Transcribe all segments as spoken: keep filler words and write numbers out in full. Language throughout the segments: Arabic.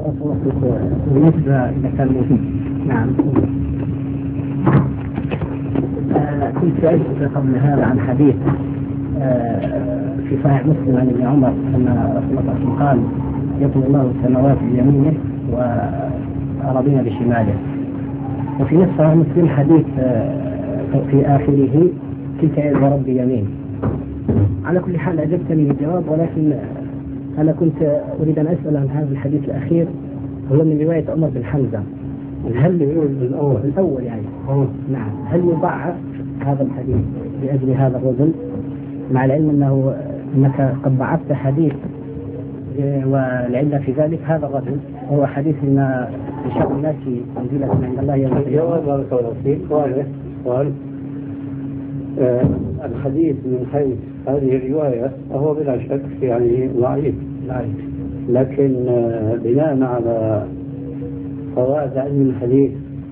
بالنسبة إلى كان نعم آه كنت سألت قبل هذا عن حديث آه في صحيح مسلم عن ابن عمر أن رسول الله صلى الله عليه وسلم قال يطوي الله السماوات بيمينه وأراضينا بشماله، وفي نفس صحيح مسلم حديث آه في آخره تلك يد رب يمين. على كل حال أجبتني بالجواب، ولكن أنا كنت أريد أن أسأل عن هذا الحديث الأخير، هو من رواية عمر بن حمزة. هل يقول الأول الأول يعني أوه. نعم، هل يضعف هذا الحديث لأجل هذا الرجل، مع العلم أنه أنك قد ضعفت حديث والعلة في ذلك هذا الرجل هو حديث ما شر الناس منزلة عند الله يوم القيامة. بارك الله فيك. قال قال آه الحديث من حيث هذه الرواية هو بلا شك يعني ضعيف، لكن آه بناء على قواعد علم الحديث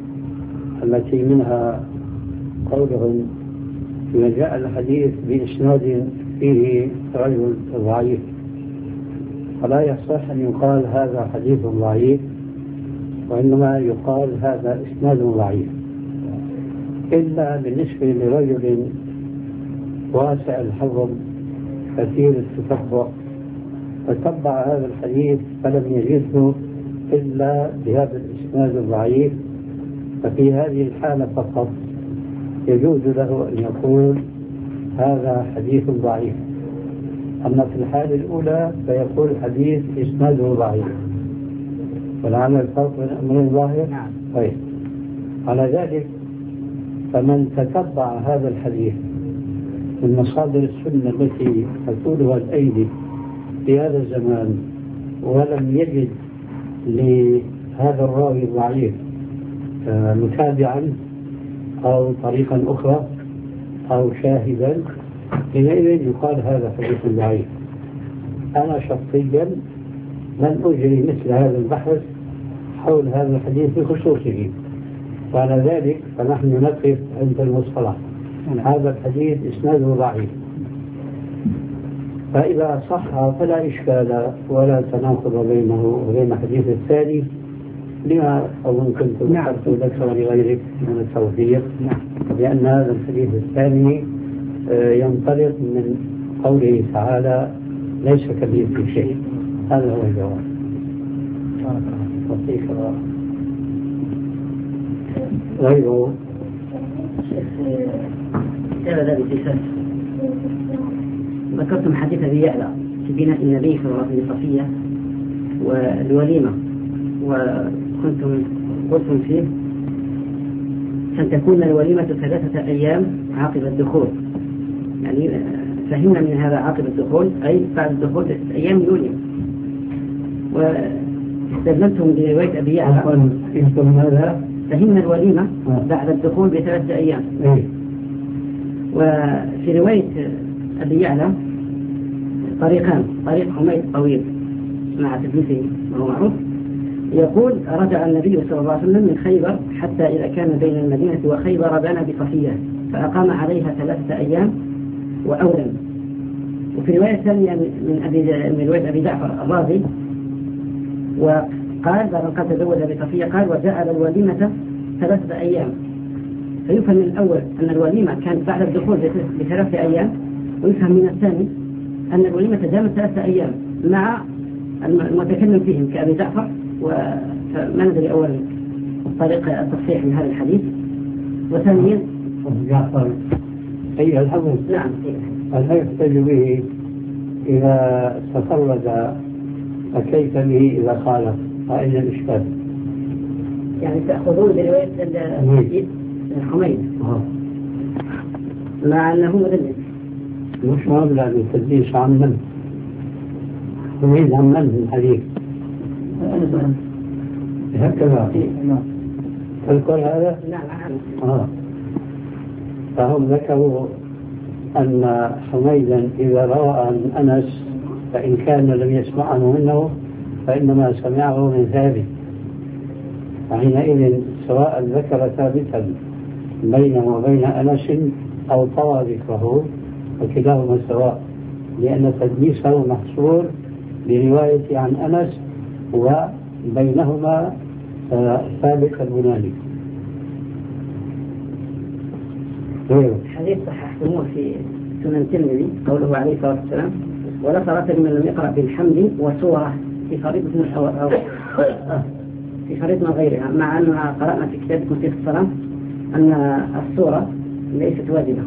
التي منها قولهم إذا جاء الحديث بإسناد فيه رجل ضعيف فلا يصح أن يقال هذا حديث ضعيف، وإنما يقال هذا إسناد ضعيف، إلا بالنسبة لرجل واسع الحظ كثير التتبع فتبع هذا الحديث فلم يجده إلا بهذا الإسناد الضعيف، ففي هذه الحالة فقط يجوز له أن يقول هذا حديث ضعيف. أما في الحالة الأولى فيقول حديث إسناده ضعيف. ولعل الفرق بين أمرين ظاهر. طيب، على ذلك فمن تتبع هذا الحديث من مصادر السنة التي تقولها الأيدي في هذا الزمان ولم يجد لهذا الراوي الضعيف متابعا أو طريقا أخرى أو شاهدا، حينئذ يقال هذا حديث ضعيف. أنا شخصيا لن أجري مثل هذا البحث حول هذا الحديث بخصوصه، وعلى ذلك فنحن نقف عند المصطلح هذا الحديث إسناده ضعيف، فإذا صح فلا إشكال ولا تناقض بينه وبين الحديث الثاني، لما أظن كنت ذكرت لك ولغيرك من التوفيق، لأن هذا الحديث الثاني ينطلق من قوله تعالى ليس كمثله شيء. هذا هو الجواب. وفيك الله غيره هذا بسيسات. ذكرتم حديث أبي يعلى في بناء النبي صلى الله عليه وسلم صفية والوليمة، وكنتم قلتم فيه أن تكون الوليمة ثلاثة أيام عقب الدخول، يعني فهمنا من هذا عقب الدخول أي بعد الدخول ثلاثة أيام يوليم، واستدللتم برواية أبي يعلى فهمنا الوليمة بعد الدخول بثلاثة أيام. وفي رواية أبي يعلى طريقان، طريق حميد طويل مع تدليسه وهو معروف، يقول رجع النبي صلى الله عليه وسلم من خيبر حتى إذا كان بين المدينة وخيبر بنى بصفية فأقام عليها ثلاثة أيام وأولم. وفي رواية ثانية من أبي من رواية أبي جعفر الرازي وقال بعد أن قد تزوج بصفية قال وجعل الوليمة ثلاثة أيام، فيفهم من الأول أن الوليمة كانت بعد الدخول بثلاثة أيام، ويفهم من الثاني أن الوليمة دامت ثلاثة أيام مع المتكلم فيهم كأبي جعفر. وما ندري أول طريق التصحيح من هذا الحديث، وثانيا جعفر أي الحديث نعم هل يحتج به إذا تفرد فكيف به إذا خالف؟ فأين الإشكال؟ يعني تأخذون برواية حميد مع أنه مدلس مش مبلغ التدليس عن من؟ حميد عن من الحديث؟ هكذا تذكر هذا؟ نعم. آه. فهم ذكروا أن حميدا إذا روى عن أنس فإن كان لم يسمعه منه فإنما سمعه من ثابت، فحينئذ سواء ذكر ثابتا بينه وبين أنس أو طوى ذكره فكلاهما سواء، لأن تدليسه محصور برواية عن أنس بينهما ثالث المنادي. حديث صححتموه في سنن الترمذي قوله عليه الصلاة والسلام: ولا صلاة لمن لم يقرأ بالحمد وسورة في فريضة أو في فريضة غيرها، مع أن قرأنا في كتابكم في الصلاة أن السورة ليست واجبة.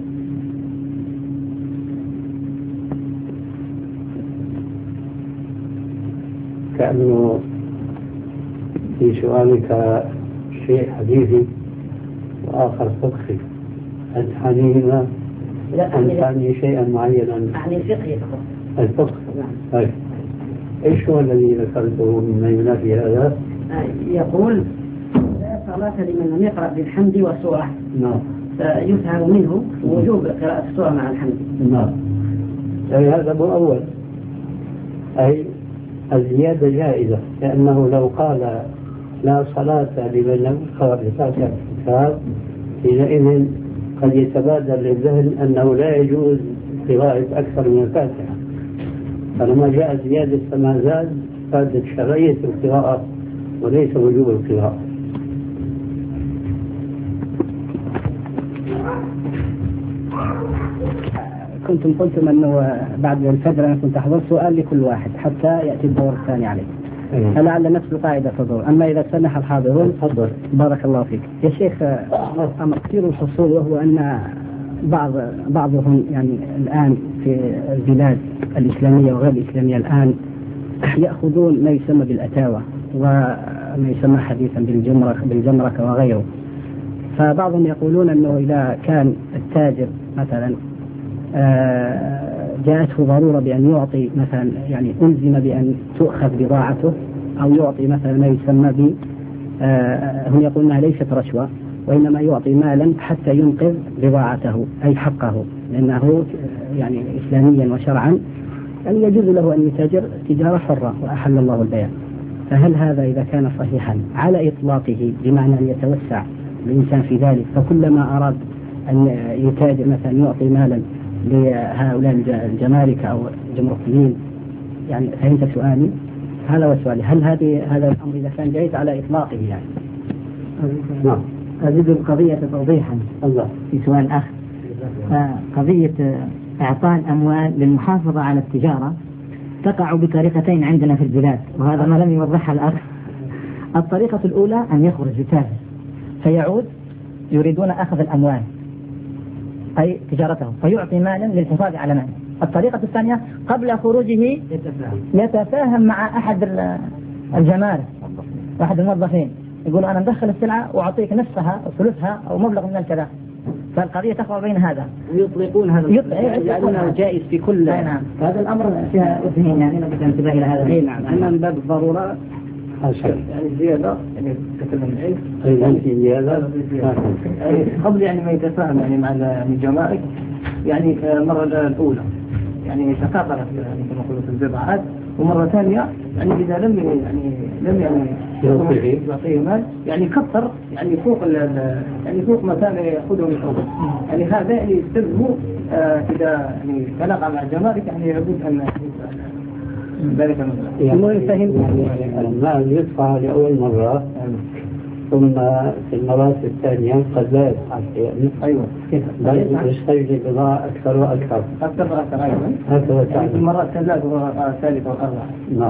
كأنه في سؤالك شيء حديثي وآخر فقهي. أنت حنينة أنت تعني شيئا معينا أعني الفقه فقط. الفقه. طيب إيش هو الذي ذكرته مما ينافي هذا؟ يقول: لا صلاة لمن لم يقرأ بالحمد والسورة. نعم. فيفهم منه وجوب قراءة السورة مع الحمد. نعم. أي هذا مؤول، أي الزيادة جائزة، لأنه لو قال لا صلاة لمن لم يقرأ بفاتحة الكتاب حينئذ قد يتبادر للذهن أنه لا يجوز قراءة أكثر من الفاتحة، فلما جاء زيادة فما زاد فادت شرعية القراءة وليس وجوب القراءة. كنتم قلتم أنه بعد الفجر أنا كنت أحضر سؤال لكل واحد حتى يأتي الدور الثاني عليه، فلعل نفس القاعدة تدور. أما إذا سنح الحاضرون تفضل. بارك الله فيك يا شيخ. أمر كثير الحصول، وهو أن بعض بعضهم يعني الآن في البلاد الإسلامية وغير الإسلامية الآن يأخذون ما يسمى بالأتاوة وما يسمى حديثا بالجمرك بالجمرك وغيره. فبعضهم يقولون أنه إذا كان التاجر مثلا جاءته ضرورة بأن يعطي مثلا، يعني ألزم بأن تؤخذ بضاعته أو يعطي مثلا ما يسمى ب هم يقولون أنها ليست رشوة، وإنما يعطي مالا حتى ينقذ بضاعته أي حقه، لأنه يعني إسلاميا وشرعا يعني يجوز له أن يتاجر تجارة حرة وأحل الله البيع. فهل هذا إذا كان صحيحا على إطلاقه بمعنى أن يتوسع الإنسان في ذلك، فكلما أراد أن يتاجر مثلا يعطي مالا لهؤلاء الجمارك أو الجمركيين؟ يعني فهمت سؤالي؟ هذا هو سؤالي. هل هذه هذا الأمر إذا كان جيد على إطلاقه يعني؟ نعم. أزيد القضية توضيحا الله في سؤال آخر. قضية إعطاء الأموال للمحافظة على التجارة تقع بطريقتين عندنا في البلاد، وهذا ما لم يوضحها الأخ. الطريقة الأولى أن يخرج يتاجر فيعود يريدون أخذ الأموال أي تجارته فيعطي مالا للحفاظ على ماله. الطريقة الثانية قبل خروجه يتفاهم مع أحد الجمارك واحد الموظفين، يقول أنا ندخل السلعة وأعطيك نصفها أو ثلثها أو مبلغ من الكذا. فالقضية تقع بين هذا ويطلقون هذا يطلقون جائز في كل. نعم. هذا الأمر فيها اثنين يعني نبي انتباه إلى هذا. اي نعم. أنا من باب الضرورة يعني زيادة يعني كتب العلم أيضا في زيادة قبل يعني ما يتفاهم يعني مع الجمارك يعني المرة الأولى يعني تكاثرت يعني كما قلت البضاعات، ومرة ثانية يعني إذا لم يعني لم يعني يعطيه مال يعني كثر يعني فوق يعني فوق ما كان يأخذه من حوضه، يعني هذا يعني يستلزم آه إذا يعني تلاقى مع الجمارك يعني لابد أن ذلك المهم فهم يعني المال يدفع لأول مرة ثم في المرات الثانية قد لا يدفع يعني. أيوة. بل يشتري بضاعة أكثر وأكثر. أكثر وأكثر أيضا. هكذا يعني في المرات الثالثة والثالثة والأربعة. نعم.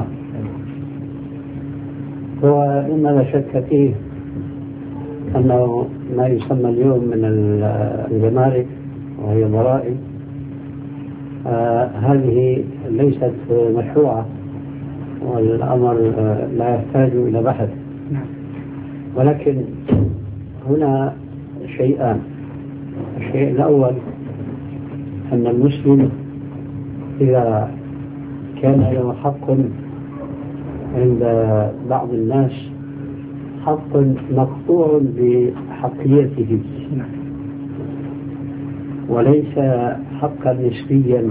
هو مما لا شك فيه أنه ما يسمى اليوم من الجمارك وهي ضرائب آه هذه ليست مشروعة، والأمر آه لا يحتاج إلى بحث. ولكن هنا شيئان. الشيء الأول أن المسلم إذا كان له حق عند بعض الناس حق مقطوع بحقيته وليس حقا نسبيا،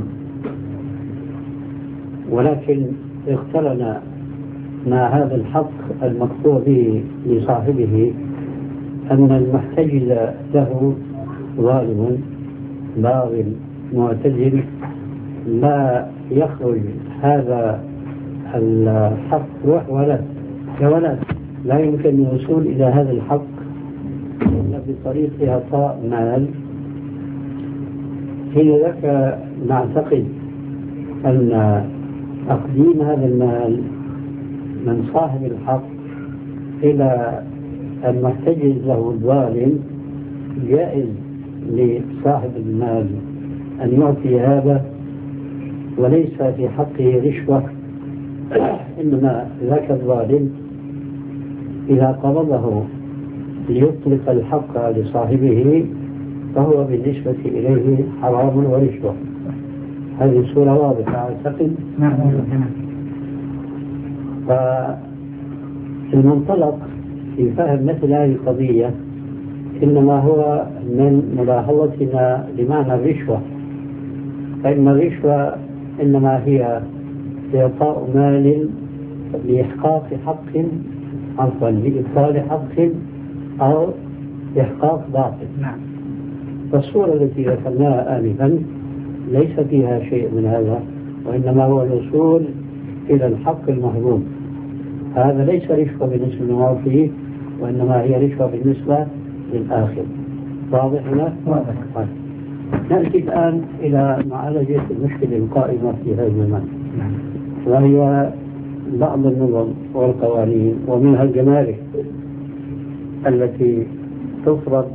ولكن اقترن مع هذا الحق المقطوع به لصاحبه أن المحتجز له ظالم باغ معتدل لا يخرج هذا الحق ولا جولات لا يمكن الوصول إلى هذا الحق إلا بطريق إعطاء مال. حين ذاك نعتقد أن تقديم هذا المال من صاحب الحق إلى المحتجز له الظالم جائز لصاحب المال أن يعطي هذا، وليس في حقه رشوة، إنما ذاك الظالم إذا قبضه ليطلق الحق لصاحبه فهو بالنسبة إليه حرام ورشوة. هذه الصورة واضحة أعتقد. نعم. فالمنطلق في فهم مثل هذه القضية إنما هو من ملاحظتنا لمعنى الرشوة، فإن الرشوة إنما هي إعطاء مال لإحقاق حق، عفوا لإبطال حق أو إحقاق باطل. نعم. فالصورة التي ذكرناها آنفا ليس فيها شيء من هذا، وإنما هو الوصول إلى الحق المهضوم. هذا ليس رشوة بالنسبة للمعطي، وإنما هي رشوة بالنسبة للآخر. واضح هنا؟ واضح. طيب. نأتي الآن إلى معالجة المشكلة القائمة في هذا المال، وهي بعض النظم والقوانين ومنها الجمارك التي تفرض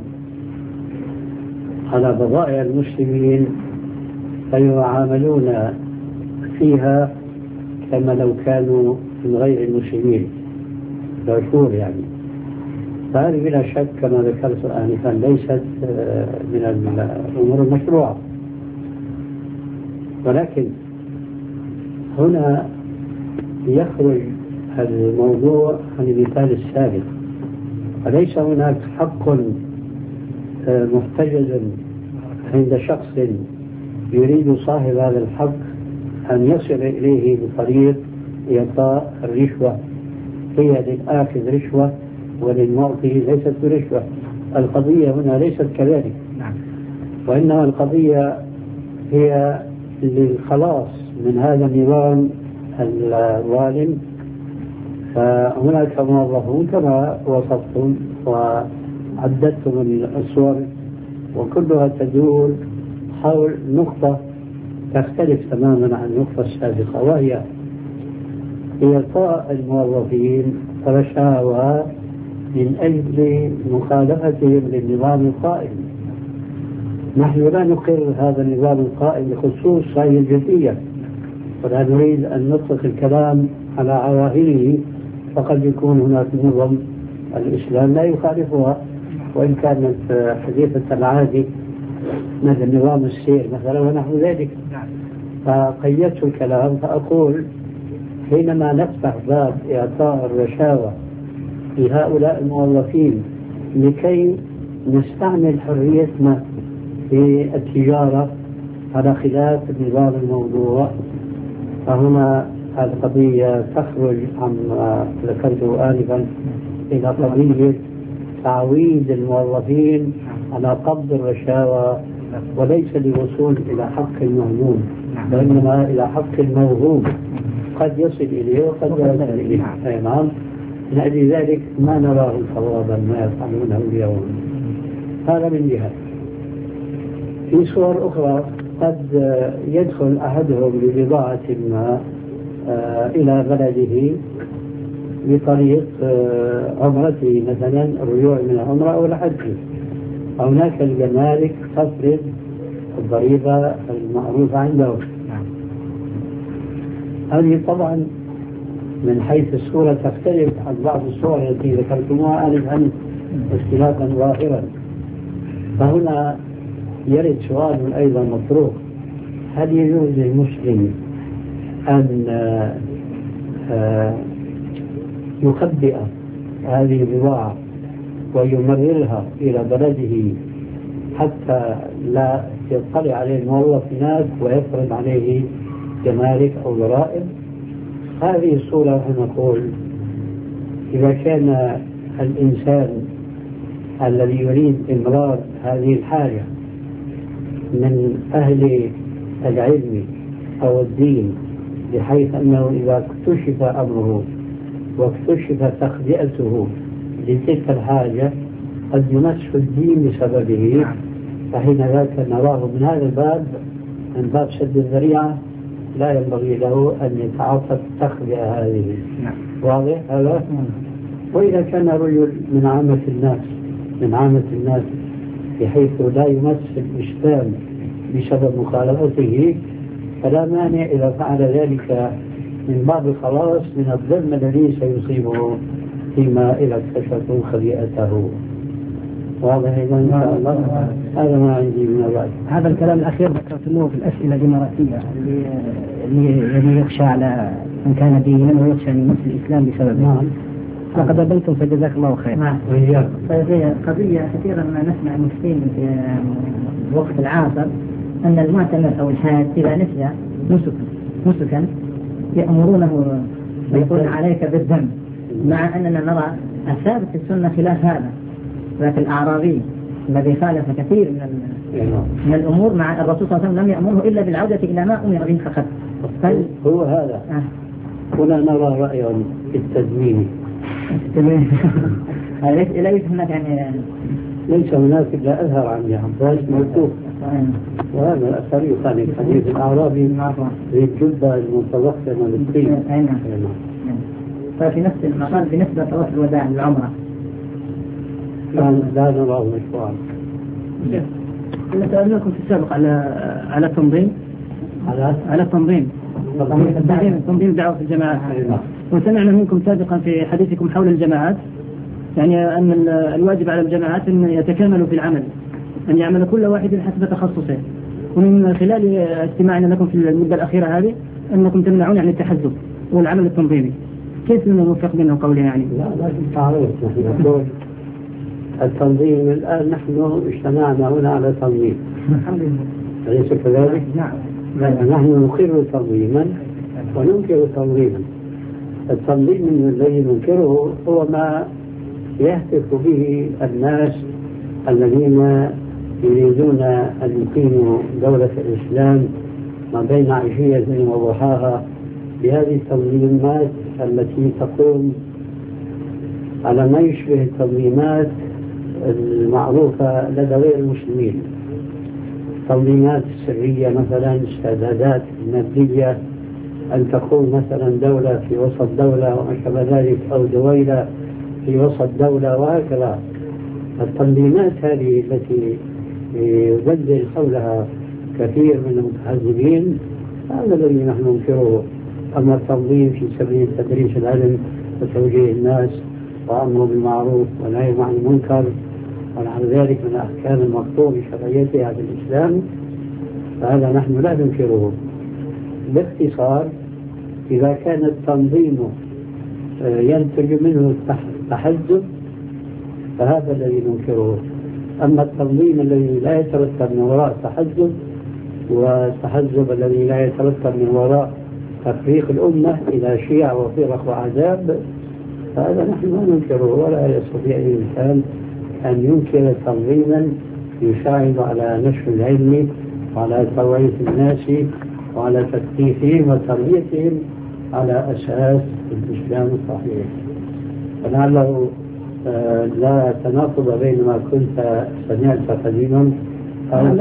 على بضائع المسلمين فيعاملون فيها كما لو كانوا من غير المسلمين، العشور يعني. فهذه بلا شك كما ذكرت آنفا ليست من الأمور المشروعة، ولكن هنا يخرج الموضوع عن المثال السابق، فليس هناك حق محتجز عند شخص يريد صاحب هذا الحق أن يصل إليه بطريق إعطاء الرشوة. هي للآخذ رشوة وللمعطي ليست برشوة. القضية هنا ليست كذلك، وإنما القضية هي للخلاص من هذا النظام الظالم. فهناك موظفون كما وصفتم وعددتم الصور، وكلها تدور حول نقطة تختلف تماما عن النقطة السابقة، وهي إعطاء الموظفين رشاوى من أجل مخالفتهم للنظام القائم. نحن لا نقر هذا النظام القائم بخصوص هذه الجزئية، ولا نريد أن نطلق الكلام على عوائله، فقد يكون هناك نظم الإسلام لا يخالفها وإن كانت حديثة العهد مثل نظام السير مثلا ونحو ذلك. فقيدت الكلام فأقول حينما نفتح باب إعطاء الرشاوى لهؤلاء الموظفين لكي نستعمل حريتنا في التجارة على خلاف النظام الموضوع، فهنا القضية تخرج عما ذكرته آنفا إلى قضية تعويد الموظفين على قبض الرشاوى، وليس للوصول إلى حق المهموم، وإنما إلى حق الموهوم قد يصل إليه وقد لا يصل إليه. أي نعم. لأجل ذلك ما نراه صوابا ما يفعلونه اليوم. هذا من جهة. في صور أخرى قد يدخل أحدهم ببضاعة ما إلى بلده بطريق عمرته مثلا، الرجوع من العمرة أو الحج. هناك الجمارك تفرض الضريبة المعروفة عندهم. هذه طبعا من حيث الصورة تختلف عن بعض الصور التي ذكرتموها آنفا اختلافا ظاهرا. فهنا يرد سؤال أيضا مطروح: هل يجوز للمسلم أن يخبئ هذه البضاعة ويمررها إلى بلده حتى لا يطلع عليه الموظف هناك ويفرض عليه جمارك أو ضرائب؟ هذه الصورة نقول إذا كان الإنسان الذي يريد إمرار هذه الحاجة من أهل العلم أو الدين، بحيث أنه إذا اكتشف أمره واكتشف تخبئته لتلك الحاجة قد يمس الدين بسببه، فحين ذاك نراه من هذا الباب، من باب سد الذريعة، لا ينبغي له أن يتعاطى التخبئة هذه. واضح هذا؟ وإذا كان رجل من عامة الناس من عامة الناس بحيث لا يمس الإسلام بسبب مخالفته، فلا مانع إذا فعل ذلك من باب الخلاص من الظلم الذي سيصيبه فيما إذا اكتشفوا خبيئته. واضح إذا إن شاء الله؟ هذا ما عندي من الرأي. هذا الكلام الأخير ذكرتموه في الأسئلة الإماراتية اللي اللي يخشى على من كان دينا ويخشى من نفس الإسلام بسببه. نعم. لقد أبيتم فجزاك الله خير. نعم. طيب قضية كثيرا ما نسمع المسلمين في الوقت العاصر أن المعتمر أو الحاج إذا نسي نسكا نسكا يأمرونه ويقول عليك بالذنب، مع أننا نرى الثابت في السنة خلاف هذا. ذاك الأعرابي الذي خالف كثير من من الأمور مع الرسول صلى الله عليه وسلم لم يأمره إلا بالعودة إلى ما أمر به فقط. هو هذا. هنا نرى رأيا في التدوين. ليس هناك يعني ليس هناك إلا أظهر عن عباس موقوف، وهذا الأثر يخالف حديث الأعرابي ذي الجبة المتوسطة من الطين. ففي نفس المقال بالنسبة لطواف الوداع للعمرة لا نراه مشروعا. كنا سألناكم في السابق على على التنظيم على على التنظيم تنظيم الدعوة في الجماعات، وسمعنا منكم سابقا في حديثكم حول الجماعات يعني أن الواجب على الجماعات أن يتكاملوا في العمل، أن يعمل كل واحد حسب تخصصه. ومن خلال استماعنا لكم في المدة الأخيرة هذه أنكم تمنعون عن التحزب والعمل التنظيمي. كيف نوفق بينه قولي يعني؟ لا لازم تعرف نحن نقول التنظيم الآن نحن اجتمعنا هنا على تنظيم. الحمد لله. أليس كذلك؟ نعم. نحن نقر تنظيما وننكر تنظيما. التنظيم الذي ننكره هو ما يهتف به الناس الذين يريدون أن يقيموا دولة الإسلام ما بين عشية وضحاها بهذه التنظيمات التي تقوم على ما يشبه التنظيمات المعروفة لدى غير المسلمين. تنظيمات سرية مثلا، استعدادات مادية، أن تكون مثلا دولة في وسط دولة وما شابه ذلك، أو دويلة في وسط دولة، وهكذا. التنظيمات هذه التي يبدل حولها كثير من المتحزبين هذا الذي نحن ننكره. أما التنظيم في سبيل تدريس العلم وتوجيه الناس وأمر بالمعروف والنهي عن المنكر ونحو ذلك من الأحكام المطلوب بشرعيتها في الإسلام، فهذا نحن لا ننكره. باختصار، إذا كان التنظيم ينتج منه التحزب فهذا الذي ننكره. أما التنظيم الذي لا يترتب من وراء التحزب والتحزب الذي لا يترتب من وراء تفريق الأمة إلى شيع وفرق وعذاب، فهذا نحن لا ننكره. ولا يستطيع الإنسان أن ينكر تنظيما يساعد على نشر العلم وعلى توعية الناس وعلى تثقيفهم وتربيتهم على أساس الإسلام الصحيح. فلعله لا تناقض بين ما كنت سمعت قديما أو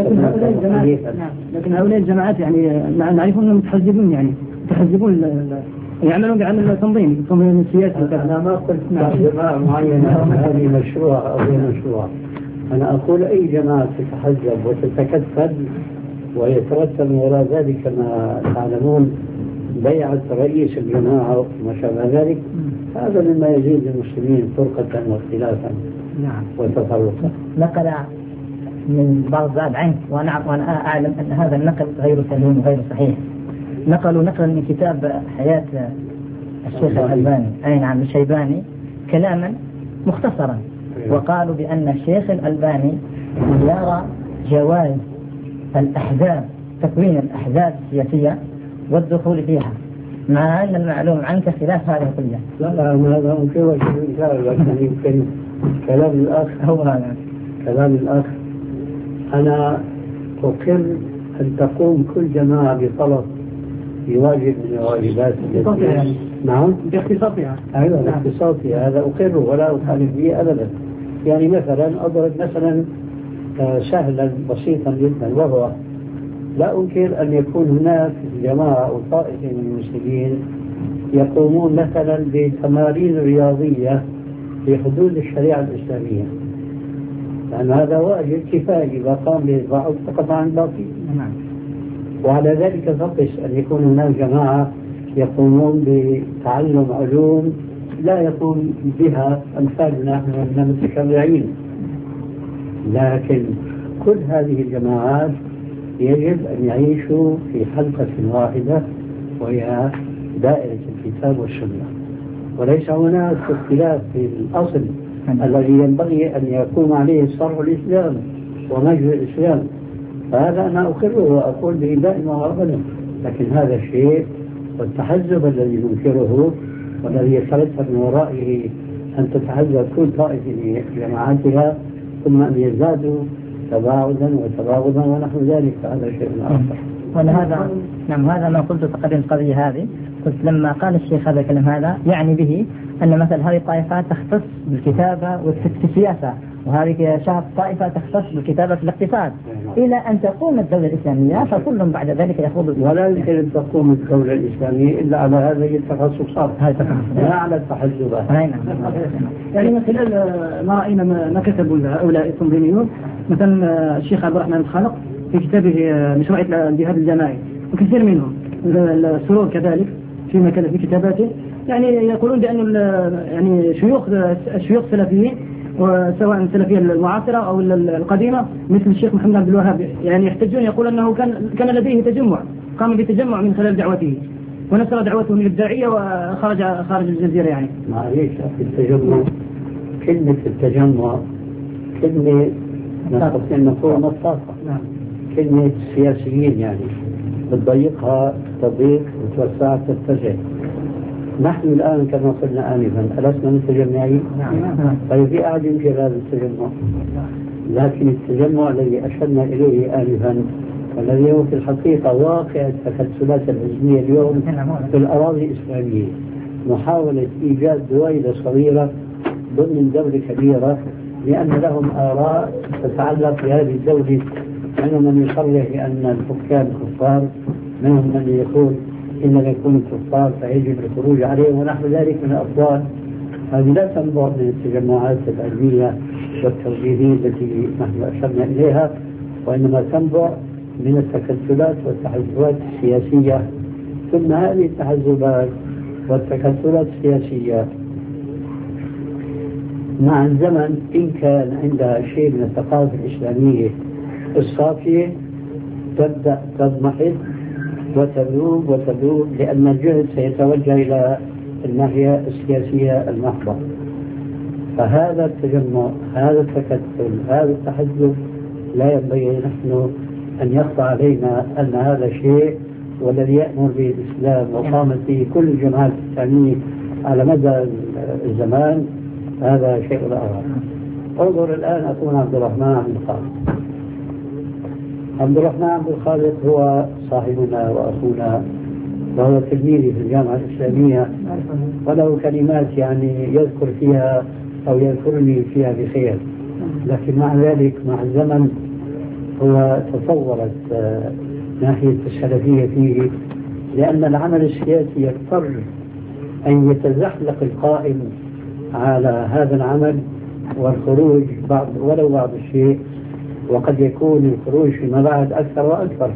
لكن هؤلاء الجماعات يعني نعرفون أنهم متحزبون، يعني متحزبون يعملون بعمل تنظيم تنظيم السياسي. أنا ما قلت مع جماعة معينة هذه مشروع أو غير مشروع. أنا أقول أي جماعة تتحزب وتتكتل ويترتب وراء ذلك ما تعلمون بيعة رئيس الجماعة وما شابه ذلك، هذا مما يزيد المسلمين فرقة واختلافا نعم وتفرقا. نقل من بعض زاد عنك وأنا وأنا أعلم أن هذا النقل غير سليم وغير صحيح. نقلوا نقلا من كتاب حياة الشيخ الألباني أي نعم الشيباني كلاما مختصرا، وقالوا بأن الشيخ الألباني يرى جواز الأحزاب تكوين الأحزاب السياسية والدخول فيها، مع أن المعلوم عنك خلاف هذه كلها. لا لا هذا ممكن لكن يمكن كلام الأخ هو هذا كلام الأخ. أنا أقر أن تقوم كل جماعة بطلب بواجب من الواجبات التي نعم باختصاصها. أيوة باختصاصها، هذا أقر ولا أخالف به أبدا. يعني مثلا أضرب مثلا سهلا بسيطا جدا، وهو لا أنكر أن يكون هناك جماعة أو طائفة من المسلمين يقومون مثلا بتمارين رياضية في حدود الشريعة الإسلامية، لأن هذا واجب كفاية إذا قام به سقط عن الباقي. وعلى ذلك فقس أن يكون هناك جماعة يقومون بتعلم علوم لا يقوم بها أمثالنا من المتشرعين، لكن كل هذه الجماعات يجب أن يعيشوا في حلقة واحدة وهي دائرة الكتاب والسنة، وليس هناك اختلاف في الأصل الذي ينبغي أن يقوم عليه صرح الإسلام ومجد الإسلام. فهذا أنا أقره وأقول به دائما وأبدا، لكن هذا الشيء والتحزب الذي ينكره والذي يترتب من ورائه أن تتحزب كل طائفة لجماعتها ثم أن يزدادوا تباعدا وتباغضا ونحو ذلك، فهذا شيء آخر. وهذا نعم هذا ما قلت تقريبا القضية هذه، قلت لما قال الشيخ هذا الكلام هذا يعني به أن مثلا هذه الطائفات تختص بالكتابة والسياسة، وهذه شهر طائفة تختص بالكتابة في الاقتصاد، إلى أن تقوم الدولة الإسلامية فكلهم بعد ذلك يخوض. ولا يمكن أن تقوم الدولة الإسلامية إلا على هذه التخصصات لا على التحزبات. يعني من خلال ما رأينا ما كتبوا هؤلاء التنظيميون، مثلا الشيخ عبد الرحمن الخالق في كتابه مشروعية الجهاد الجماعي، وكثير منهم السرور كذلك فيما كان في كتاباته، يعني يقولون بأن يعني شيوخ الشيوخ السلفيين وسواء السلفية المعاصرة أو القديمة مثل الشيخ محمد عبد الوهاب، يعني يحتجون يقول أنه كان كان لديه تجمع، قام بتجمع من خلال دعوته ونشر دعوته الإبداعية وخرج خارج الجزيرة. يعني معليش التجمع، كلمة التجمع كلمة نستطيع أن نقول مطاطة، كلمة سياسيين يعني بتضيقها تضيق وتوسع تتسع. نحن الآن كما قلنا آنفا ألسنا متجمعين؟ طيب في أحد ينكر هذا التجمع، لكن التجمع الذي أشرنا إليه آنفا والذي هو في الحقيقة واقع التكتلات الحزبية اليوم في الأراضي الإسلامية، محاولة إيجاد دويلة صغيرة ضمن دولة كبيرة لأن لهم آراء تتعلق بهذه الدولة، منهم من يصرح بأن الحكام كفار، منهم من يقول إن لم يكونوا كفار فيجب الخروج عليهم ونحو ذلك من الأقوال. هذه لا تنبع من التجمعات العلمية والتوجيهية التي نحن أشرنا إليها، وإنما تنبع من التكتلات والتحزبات السياسية. ثم هذه التحزبات والتكتلات السياسية مع الزمن إن كان عندها شيء من الثقافة الإسلامية الصافية تبدأ تضمحل وتذوب وتذوب، لأن الجهد سيتوجه إلى الناحية السياسية المحضة. فهذا التجمع، هذا التكتل، هذا التحزب لا ينبغي نحن أن يخفى علينا أن هذا شيء والذي يأمر به الإسلام وقامت به كل الجماعات الإسلامية على مدى الزمان، هذا شيء آخر. انظر الآن أخونا عبد الرحمن عبد الخالق. عبد الرحمن عبد الخالق هو صاحبنا وأخونا وهو تلميذي في الجامعة الإسلامية، وله كلمات يعني يذكر فيها أو يذكرني فيها بخير، لكن مع ذلك مع الزمن هو تطورت ناحية السلفية فيه، لأن العمل السياسي يضطر أن يتزحلق القائم على هذا العمل والخروج بعض ولو بعض الشيء، وقد يكون الخروج فيما بعد أكثر وأكثر.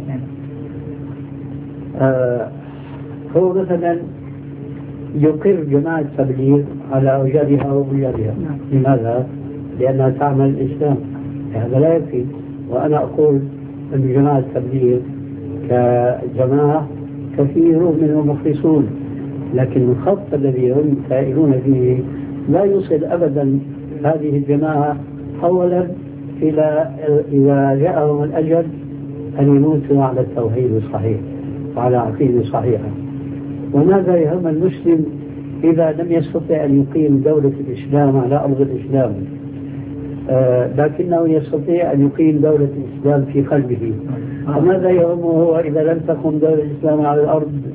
آه هو مثلا يقر جماعة التبليغ على أوجادها وبيادها. لماذا؟ لأنها تعمل الإسلام، هذا لا يكفي. وأنا أقول أن جماعة التبليغ كجماعة كثير منهم مخلصون، لكن الخط الذي هم سائرون فيه لا يوصل أبدا هذه الجماعة أولا إلى إذا جاءهم الأجل أن يموتوا على التوحيد الصحيح وعلى عقيدة صحيحة. وماذا يهم المسلم إذا لم يستطع أن يقيم دولة الإسلام على أرض الإسلام، آه لكنه يستطيع أن يقيم دولة الإسلام في قلبه. وماذا يهمه هو إذا لم تقم دولة الإسلام على الأرض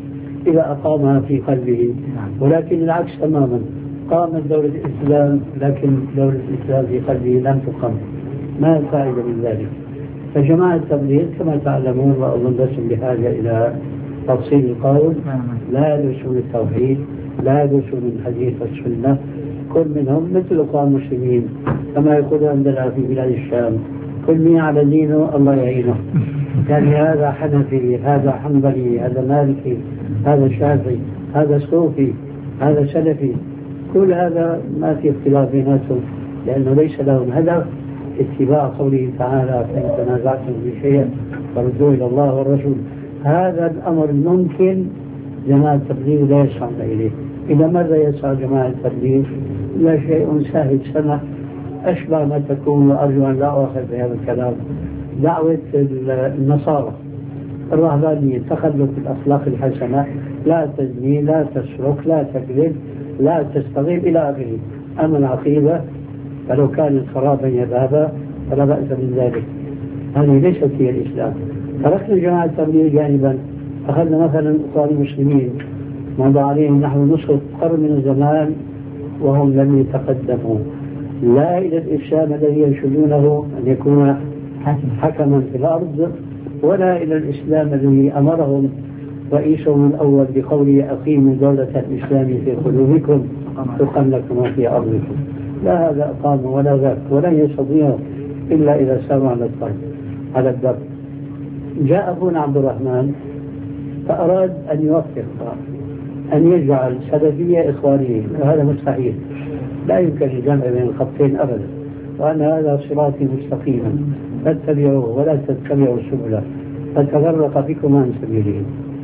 إذا أقامها في قلبه. ولكن العكس تماما، قامت دولة الإسلام لكن دولة الإسلام في قلبه لم تقم، ما الفائدة من ذلك؟ فجماعة التبليغ كما تعلمون وأظن لستم بحاجة إلى تفصيل القول، لا يدرسون التوحيد، لا يدرسون الحديث والسنة، كل منهم مثل إخوان المسلمين كما يقول عندنا في بلاد الشام، كل مين على دينه الله يعينه. يعني هذا حنفي، هذا حنبلي، هذا مالكي، هذا شافعي، هذا صوفي، هذا سلفي، كل هذا ما في اختلاف بيناتهم، لأنه ليس لهم هدف اتباع قوله تعالى فإن تنازعتم في شيء فردوه إلى الله والرسول. هذا الأمر ممكن جماعة التبليغ لا يسعون إليه. إلى ماذا يسعى جماعة التبليغ؟ لا شيء سهل سمح أشبه ما تكون، وأرجو أن لا أؤخذ بهذا الكلام، دعوة النصارى الرهبانية، تخلف الأخلاق الحسنة، لا تزني، لا تسرق، لا تكذب، لا تستغل إلى آخره. أما العقيدة فلو كانت خرابا يذهبا فلا بأس من ذلك. هذه ليست هي الإسلام. تركنا جماعة التبليغ جانبا، أخذنا مثلا إخوان المسلمين مضى عليهم نحو نصف قرن من الزمان وهم لم يتقدموا لا إلى الإسلام الذي ينشدونه أن يكون حكما في الأرض، ولا إلى الإسلام الذي أمرهم رئيسهم الأول بقوله أقيموا دولة الإسلام في قلوبكم تقم لكم في أرضكم. لا هذا أقاموا ولا ذاك، ولن يستطيعوا إلا إذا ساروا على الطريق على الدرب. جاء أخونا عبد الرحمن فأراد أن يوفق، أن يجعل سلفية إخوانية، وهذا مستحيل، لا يمكن الجمع بين الخطين أبدا، وأن هذا صراطي مستقيما فاتبعوه ولا تتبعوا السبل فتفرق بكم عن سبيله.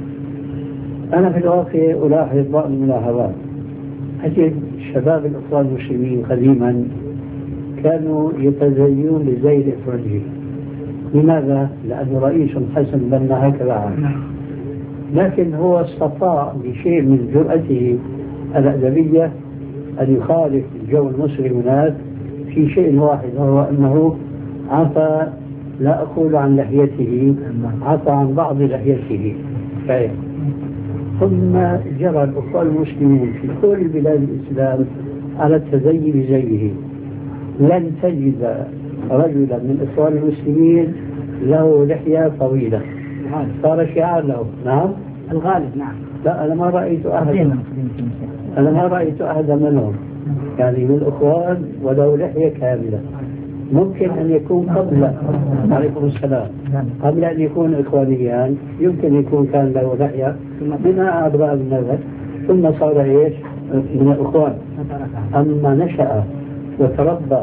أنا في الواقع ألاحظ بعض الملاحظات. أجد شباب الإخوان المسلمين قديما كانوا يتزينون بزي الإفرنجي. لماذا؟ لأن رئيس حسن بنا هكذا عام، لكن هو استطاع بشيء من جرأته الأدبية أن يخالف الجو المصري هناك في شيء واحد، وهو أنه عفى، لا أقول عن لحيته، عفى عن بعض لحيته. فإيه. ثم جرى الأخوة المسلمين في كل بلاد الإسلام على التزيي بزيه. لن تجد رجلا من إخوان المسلمين له لحية طويلة صار شعار له. نعم الغالب. نعم. لا أنا ما رأيت أحد أنا ما رأيت أحد منهم يعني من الإخوان ولو لحية كاملة. ممكن أن يكون قبل عليكم السلام قبل أن يكون إخوانيان، يمكن يكون كان له لحية بناء أضرار النظر، ثم صار إيش من الإخوان. أما نشأ وتربى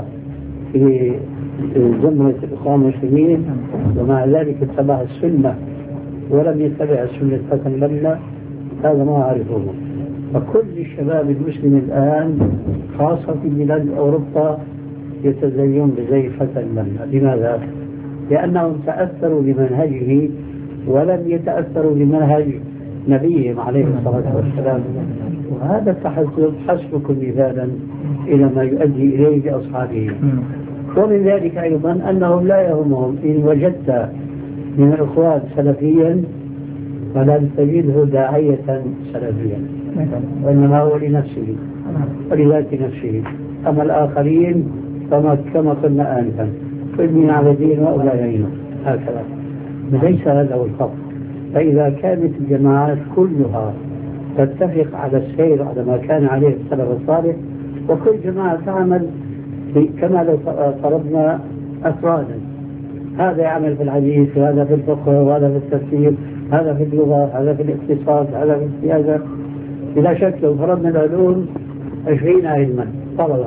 في زمرة الإخوان المسلمين ومع ذلك اتبع السنة ولم يتبع السنة فتنبلنا، هذا ما أعرفه. فكل الشباب المسلم الآن خاصة في بلاد أوروبا يتزيون بزي فتنبلنا. لماذا؟ لأنهم تأثروا بمنهجه ولم يتأثروا بمنهج نبيهم عليه الصلاة والسلام، وهذا التحسب حسبكم مثالا إلى ما يؤدي إليه بأصحابه. ومن ذلك أيضا أنهم لا يهمهم إن وجدت من الإخوان سلفيا فلا تجده داعية سلفيا، وإنما هو لنفسه ولذات نفسه. أما الآخرين فما كما قلنا آنفا كل من على دين وأولى يعينه هكذا. ليس هذا هو الخط. فإذا كانت الجماعات كلها تتفق على السير على ما كان عليه السلف الصالح، وكل جماعة تعمل كما لو فرضنا أفرادا، هذا يعمل في الحديث وهذا في الفقه وهذا في التفسير، هذا في اللغة، هذا في الاقتصاد، هذا في السياسة. بلا شك لو فرضنا العلوم عشرين علما طلبا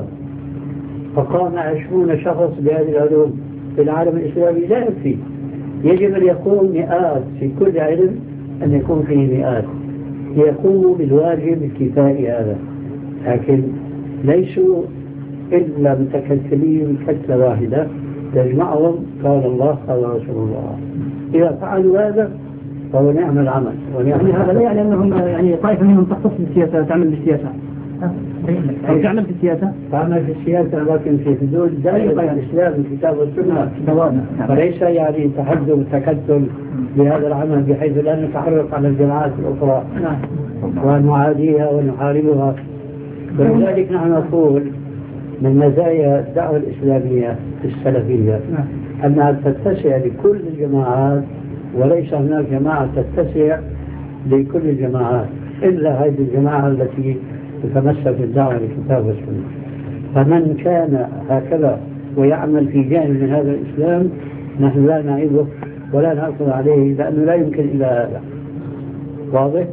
فقام عشرون شخص بهذه العلوم في العالم الإسلامي لا يكفي، يجب أن يكون مئات في كل علم، أن يكون فيه مئات يقوموا بالواجب الكفائي هذا، لكن ليسوا إلا متكتلين كتلة واحدة يجمعهم قال الله قال رسول الله. إذا فعلوا هذا فهو نعم العمل ونعم. يعني هذا لا يعني أنهم يعني طائفة منهم تختص بالسياسة تعمل بالسياسة، أو تعمل في السياسة؟ تعمل في السياسة لكن في حدود دائرة الإسلام الكتاب والسنة، فليس يعني تحدث وتكتل بهذا العمل بحيث لا نتحرك على الجماعات الأخرى ونعاديها ونحاربها. ولذلك نحن نقول من مزايا الدعوة الإسلامية السلفية أنها تتسع لكل الجماعات، وليس هناك جماعة تتسع لكل الجماعات إلا هذه الجماعة التي تتمسك بالدعوة للكتاب والسنة. فمن كان هكذا ويعمل في جانب من هذا الإسلام نحن لا نعيبه ولا نأخذ عليه، لأنه لا يمكن إلى هذا. واضح؟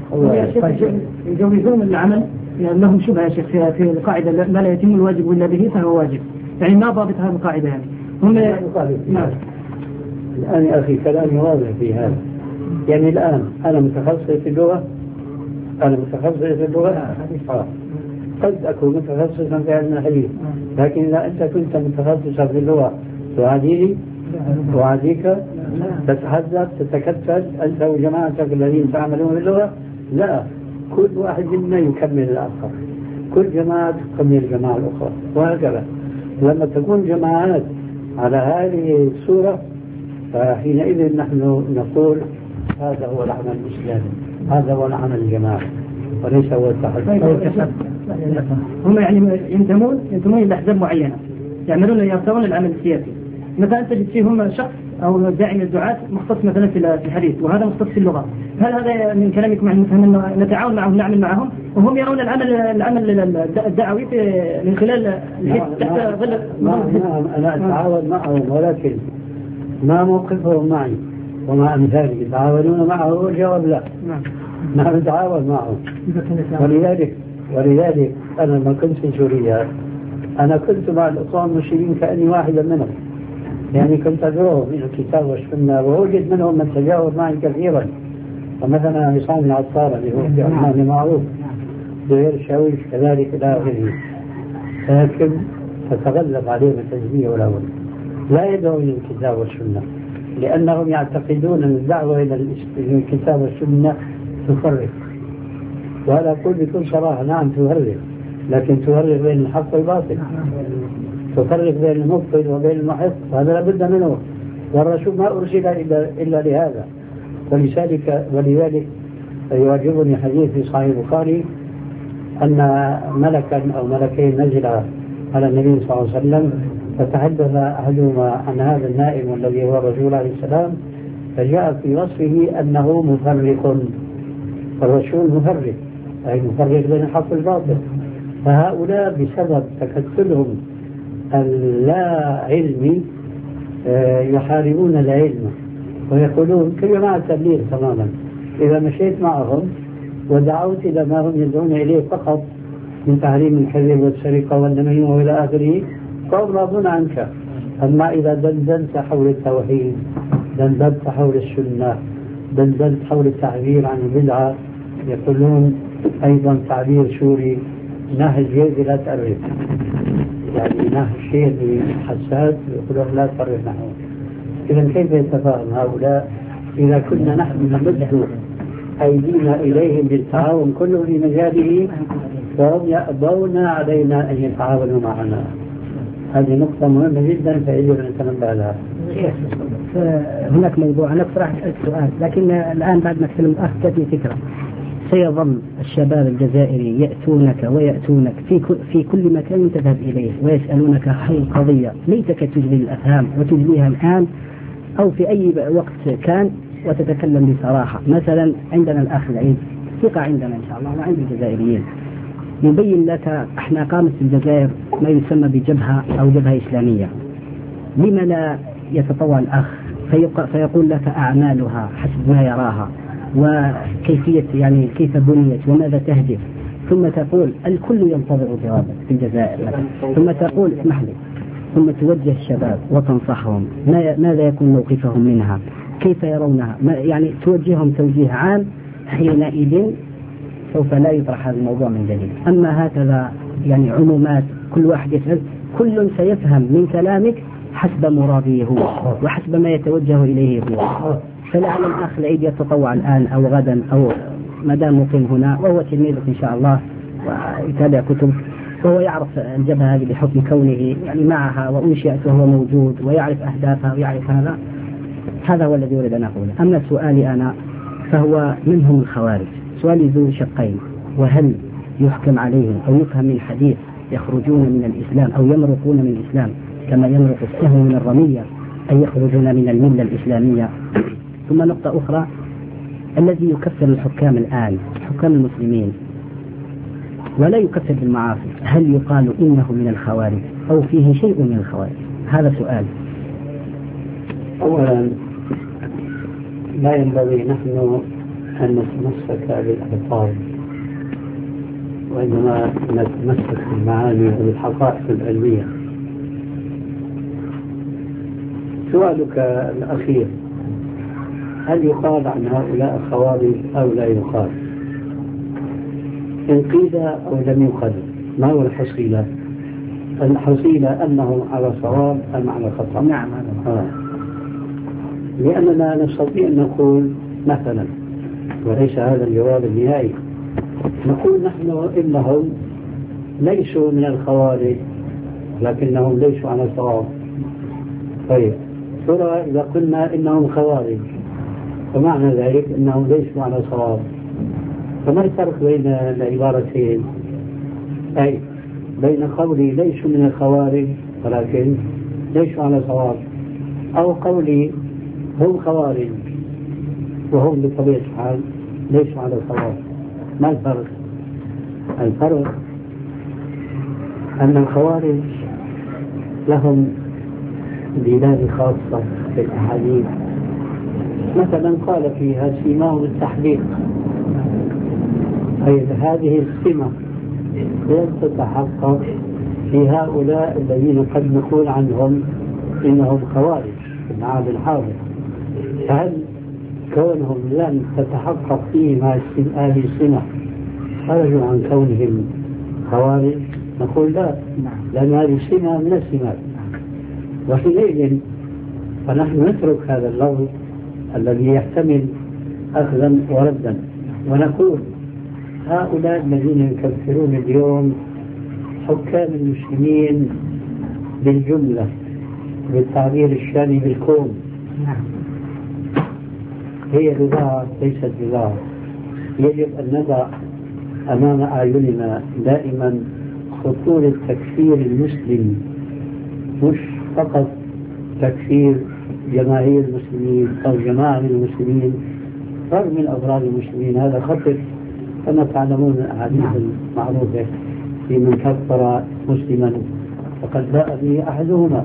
يجوزون العمل لأنهم شبهة يا شيخ في القاعدة ما لا يتم الواجب إلا به فهو واجب، يعني ما ضابط هذه القاعدة يعني هم نعم. الآن يا أخي كلامي واضح في هذا، يعني الآن أنا متخصص في اللغة، أنا متخصص في اللغة آه. قد أكون متخصصا في علم الحديث، لكن إذا أنت كنت متخصصا في اللغة تعاديني تعاديك تتحدث تتكتل أنت وجماعتك الذين تعملون باللغة؟ لا، كل واحد منا يكمل الآخر، كل جماعة تكمل الجماعة الأخرى وهكذا. لما تكون جماعات على هذه الصورة فحينئذ نحن نقول هذا هو العمل الإسلامي، هذا هو العمل الجماعي وليس هو التحدث. هم يعني ينتمون ينتمون إلى أحزاب معينة يعملون يرتضون العمل السياسي. مثلا تجد فيهم شخص أو داعي من الدعاة مختص مثلا في الحديث وهذا مختص في اللغة، هل هذا من كلامك مع المفهم أنه نتعاون معهم نعمل معهم وهم يرون العمل العمل الدعوي من خلال تحت ظل؟ أنا أتعاون معهم ولكن ما موقفهم معي ومع أمثالي يتعاونون معه والجواب لا. نحن نتعاون معهم. ولذلك ولذلك أنا لما كنت في سوريا أنا كنت مع الإخوان المسلمين كأني واحدا منهم، يعني كنت أدعوهم إلى الكتاب والسنة ووجد منهم من تجاوب معي كثيرا، ومثلا عصام العطار اللي هو في عمان معروف، زهير الشاويش كذلك إلى آخره، لكن تتغلب عليهم التجميع والأول، لا يدعو إلى الكتاب والسنة لأنهم يعتقدون أن الدعوة إلى الكتاب والسنة تفرق. وهذا أقول بكل صراحة نعم تفرق، لكن تفرق بين الحق والباطل، تفرق بين المبطل وبين المحق، وهذا لابد منه، والرسول ما أرسل إلا, إلا لهذا. ولذلك ولذلك يعجبني حديث في صحيح البخاري أن ملكا أو ملكين نزل على النبي صلى الله عليه وسلم فتحدث أحدهما عن هذا النائم الذي هو الرسول عليه السلام، فجاء في وصفه أنه مفرق، الرسول مفرق أي مفرق بين الحق والباطل. فهؤلاء بسبب تكتلهم اللا علمي يحاربون العلم ويقولون كجماعة التبليغ تماما. إذا مشيت معهم ودعوت إلى ما هم يدعون إليه فقط من تحريم الكذب والسرقة والنميمة وإلى آخره فهم راضون عنك. أما إذا دندنت حول التوحيد، دندنت حول السنة، دندنت حول التعبير عن البدعة، يقولون أيضا تعبير سوري نهج يدي لا تقرب، يعني نهج شيء حساس يقولون لا تقرب نحو. إذا كيف يتفاهم هؤلاء إذا كنا نحن نمد أيدينا إليهم بالتعاون كله في مجاله وهم يأبون علينا أن يتعاونوا معنا؟ هذه نقطة مهمة جدا فيجب أن نتنبه لها. هناك موضوع أنا بصراحة أسألك سؤال، لكن الآن بعد ما تكلم الأخ جاتني فكرة. سيظل الشباب الجزائري يأتونك ويأتونك في كل, في كل مكان تذهب إليه ويسألونك حول قضية ليتك تجلي الأفهام وتجليها الآن أو في أي وقت كان وتتكلم بصراحة. مثلا عندنا الأخ العيد ثقة عندنا إن شاء الله وعند الجزائريين يبين لك احنا قامت في الجزائر ما يسمى بجبهة أو جبهة إسلامية، لما لا يتطوع الأخ فيقول لك أعمالها حسب ما يراها وكيفية يعني كيف بنيت وماذا تهدف، ثم تقول الكل ينتظر جوابك في الجزائر مثلا. ثم تقول اسمح لي، ثم توجه الشباب وتنصحهم ماذا يكون موقفهم منها، كيف يرونها، يعني توجههم توجيه عام. حينئذ سوف لا يطرح هذا الموضوع من جديد. أما هكذا يعني عمومات كل واحد يسأل، كل سيفهم من كلامك حسب مراده هو وحسب ما يتوجه إليه هو. فلعل الأخ العيد يتطوع الآن أو غدا أو ما دام مقيم هنا وهو تلميذك إن شاء الله ويتابع كتب، وهو يعرف الجبهة هذه بحكم كونه يعني معها وأنشئت وهو موجود ويعرف أهدافها ويعرف هذا. هذا هو الذي أريد أن أقوله. أما سؤالي أنا فهو منهم الخوارج. سؤالي ذو شقين: وهل يحكم عليهم أو يفهم من الحديث يخرجون من الإسلام أو يمرقون من الإسلام كما يمرق السهم من الرمية أي يخرجون من الملة الإسلامية؟ ثم نقطة أخرى: الذي يكفر الحكام الآن حكام المسلمين ولا يكفر بالمعاصي، هل يقال إنه من الخوارج أو فيه شيء من الخوارج؟ هذا سؤال. أولا لا ينبغي نحن أن نتمسك بالألفاظ، وإنما نتمسك بالمعاني وبالحقائق العلمية. سؤالك الأخير: هل يقال عن هؤلاء خوارج أو لا يقال؟ إن قيل أو لم يقل ما هو الحصيلة؟ الحصيلة أنهم على صواب أم على خطأ؟ نعم. آه. لأننا نستطيع أن نقول مثلا، وليس هذا الجواب النهائي، نقول نحن إنهم ليسوا من الخوارج لكنهم ليسوا على صواب. طيب ترى إذا قلنا إنهم خوارج فمعنى ذلك إنهم ليسوا على صواب، فما الفرق بين العبارتين؟ أي بين قولي ليسوا من الخوارج ولكن ليسوا على صواب، أو قولي هم خوارج وهم بطبيعة الحال ليسوا على صواب. ما الفرق؟ الفرق أن الخوارج لهم دلالة خاصة في الأحاديث، مثلا قال فيها سيماهم التحقيق، أي هذه السمة لن تتحقق في هؤلاء الذين قد نقول عنهم إنهم خوارج في العهد الحاضر. فهل كونهم لن تتحقق فيهم هذه السمة خرجوا عن كونهم خوارج؟ نقول لا، لأن هذه السمة من السمات. وحينئذ فنحن نترك هذا اللفظ الذي يحتمل أخذا وردا، ونقول هؤلاء الذين يكفرون اليوم حكام المسلمين بالجملة بالتعبير الشامل بالكون، هي بضاعة ليست بضاعة. يجب أن نضع أمام أعيننا دائما خطورة تكفير المسلم، مش فقط تكفير جماهير المسلمين أو جماعة من المسلمين، فرد من أفراد المسلمين، هذا خطر كما تعلمون الأحاديث المعروفة في من كفر مسلما فقد باء به أحدهما.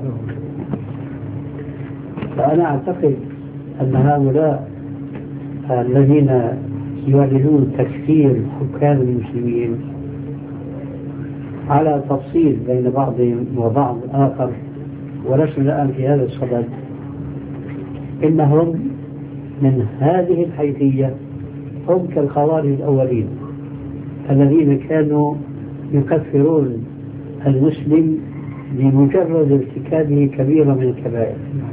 فأنا أعتقد أن هؤلاء الذين يعلنون تكفير حكام المسلمين على تفصيل بين بعضهم وبعض آخر، ولسنا الآن في هذا الصدد، إنهم من هذه الحيثية هم كالخوارج الأولين الذين كانوا يكفرون المسلم بمجرد ارتكابه كبيرة من الكبائر.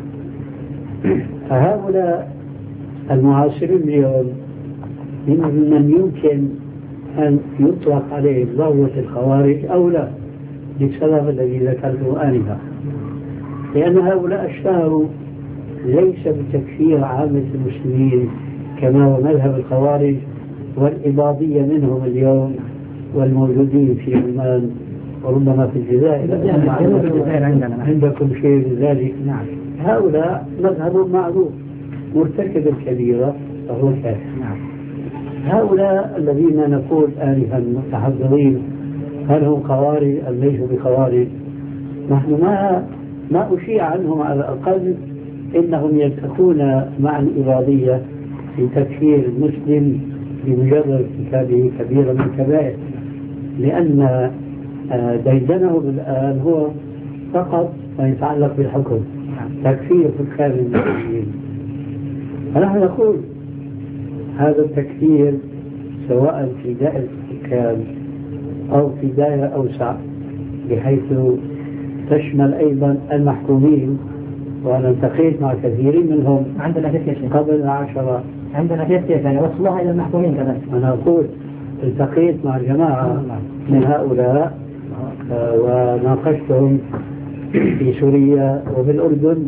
فهؤلاء المعاصرين اليوم من يمكن أن يطلق عليه لفظة الخوارج أو لا، للسبب الذي ذكرته آنفا، لأن هؤلاء اشتهروا ليس بتكفير عامة المسلمين كما هو مذهب الخوارج والإباضية منهم اليوم والموجودين في عمان وربما في الجزائر عندكم شيء من ذلك. نعم. هؤلاء مذهب معروف، مرتكب الكبيرة فهو كافر. نعم. هؤلاء الذين نقول آنفا متحضرين هل هم خوارج أم ليسوا بخوارج؟ نحن ما ما أشيع عنهم على الأقل إنهم يلتقون مع الإباضية في تكفير المسلم بمجرد ارتكابه كبيرة من الكبائر، لأن ديدنه الآن هو فقط ما يتعلق بالحكم، تكفير حكام المسلمين. فنحن نقول هذا التكفير سواء في دائرة الحكام أو في دائرة أوسع بحيث تشمل أيضا المحكومين، وأنا التقيت مع كثيرين منهم عندنا كيف قبل عشرة عندنا كيف كيف يعني وصلوها إلى المحكومين كذلك. أنا أقول التقيت مع جماعة من هؤلاء وناقشتهم في سوريا وفي الأردن،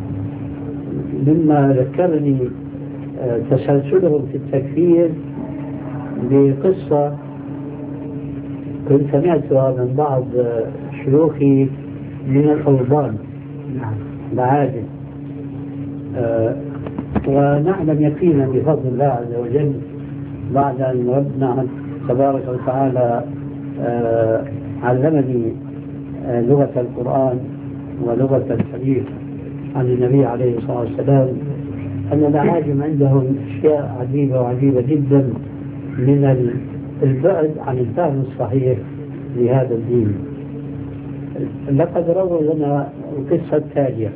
مما ذكرني تسلسلهم في التكفير بقصة كنت سمعتها من بعض شيوخي من الألبان بعاجل، ونعلم يقينا بفضل الله عز وجل بعد أن ربنا تبارك وتعالى علمني لغة القرآن ولغة الحديث عن النبي عليه الصلاة والسلام أن العاجم عندهم أشياء عجيبة وعجيبة جدا من البعد عن الفهم الصحيح لهذا الدين. لقد رووا لنا القصة التالية: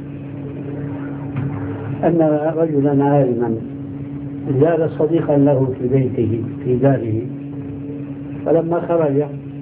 أن رجلا عالما زار صديقا له في بيته في داره، فلما خرج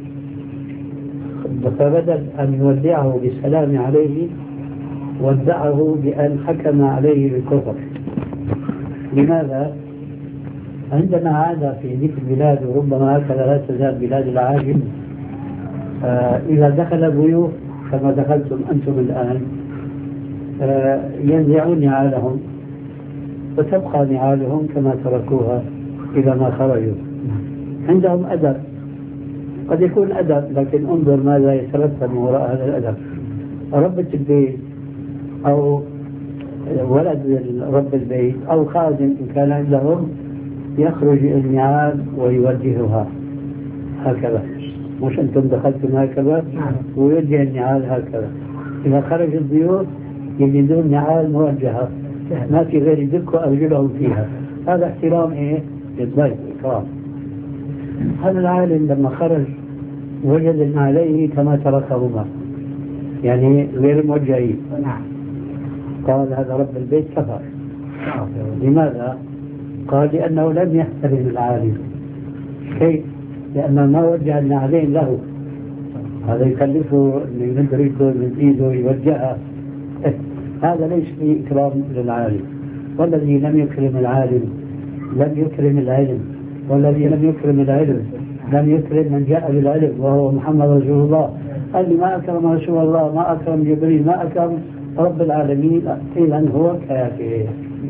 فبدل أن يودعه بالسلام عليه ودعه بأن حكم عليه بالكفر. لماذا؟ عندنا عادة في ذيك البلاد، وربما هكذا لا تزال بلاد العاجم، آه إذا دخل الضيوف كما دخلتم أنتم الآن آه ينزعون نعالهم وتبقى نعالهم كما تركوها إذا ما خرجوا. عندهم أدب، قد يكون أدب لكن انظر ماذا يترتب من وراء هذا الأدب. ربة البيت أو ولد رب البيت أو خادم إن كان عندهم يخرج النعال ويوجهها هكذا، مش أنتم دخلتم هكذا ويوجه النعال هكذا. إذا خرج الضيوف يجدون نعال موجهة، ما في غير يدكوا أرجلهم فيها. هذا احترام إيه؟ للضيف، إكرام. هذا العالم لما خرج وجد النعلين كما تركهما، يعني غير موجهين. قال هذا رب البيت كفر. لماذا؟ قال لأنه لم يحترم العالم. كيف؟ لأنه ما وجه النعلين له، هذا يكلفه أن يمد رجله من إيده يوجهها. هذا ليس فيه إكرام للعالم. والذي لم يكرم العالم لم يكرم العلم، والذي لم يكرم العلم لم يكرم من جاء بالعلم وهو محمد رسول الله. قال لي ما أكرم رسول الله، ما أكرم جبريل، ما أكرم رب العالمين، إذن هو كافر.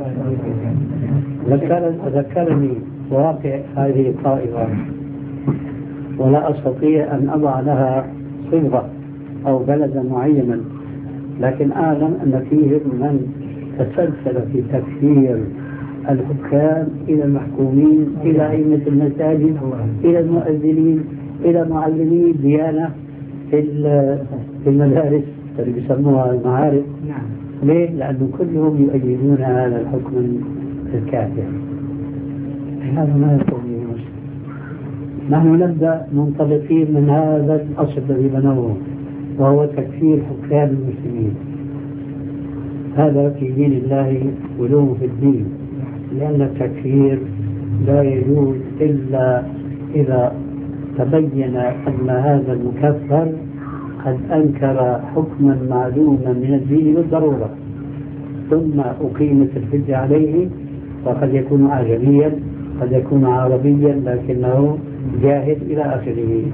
ذكرني واقع هذه الطائفة، ولا أستطيع أن أضع لها صيغة أو بلدا معينا، لكن أعلم أن فيهم من تسلسل في تكفير الحكام إلى المحكومين، إلى أئمة المساجد، إلى المؤذنين، إلى معلمي الديانة في المدارس اللي بيسموها المعارف. ليه؟ لأنه كلهم يؤيدون هذا الحكم الكافر. هذا ما يكون مسلم. نحن نبدأ منطلقين من هذا الأصل الذي بنوه، وهو تكفير حكام المسلمين. هذا في دين الله ولوم في الدين، لأن التكفير لا يجوز إلا إذا تبين أن هذا المكفر قد أنكر حكما معلوما من الدين بالضرورة، ثم أقيمت الحجة عليه، وقد يكون أعجميا قد يكون عربيا لكنه جاهل إلى آخره.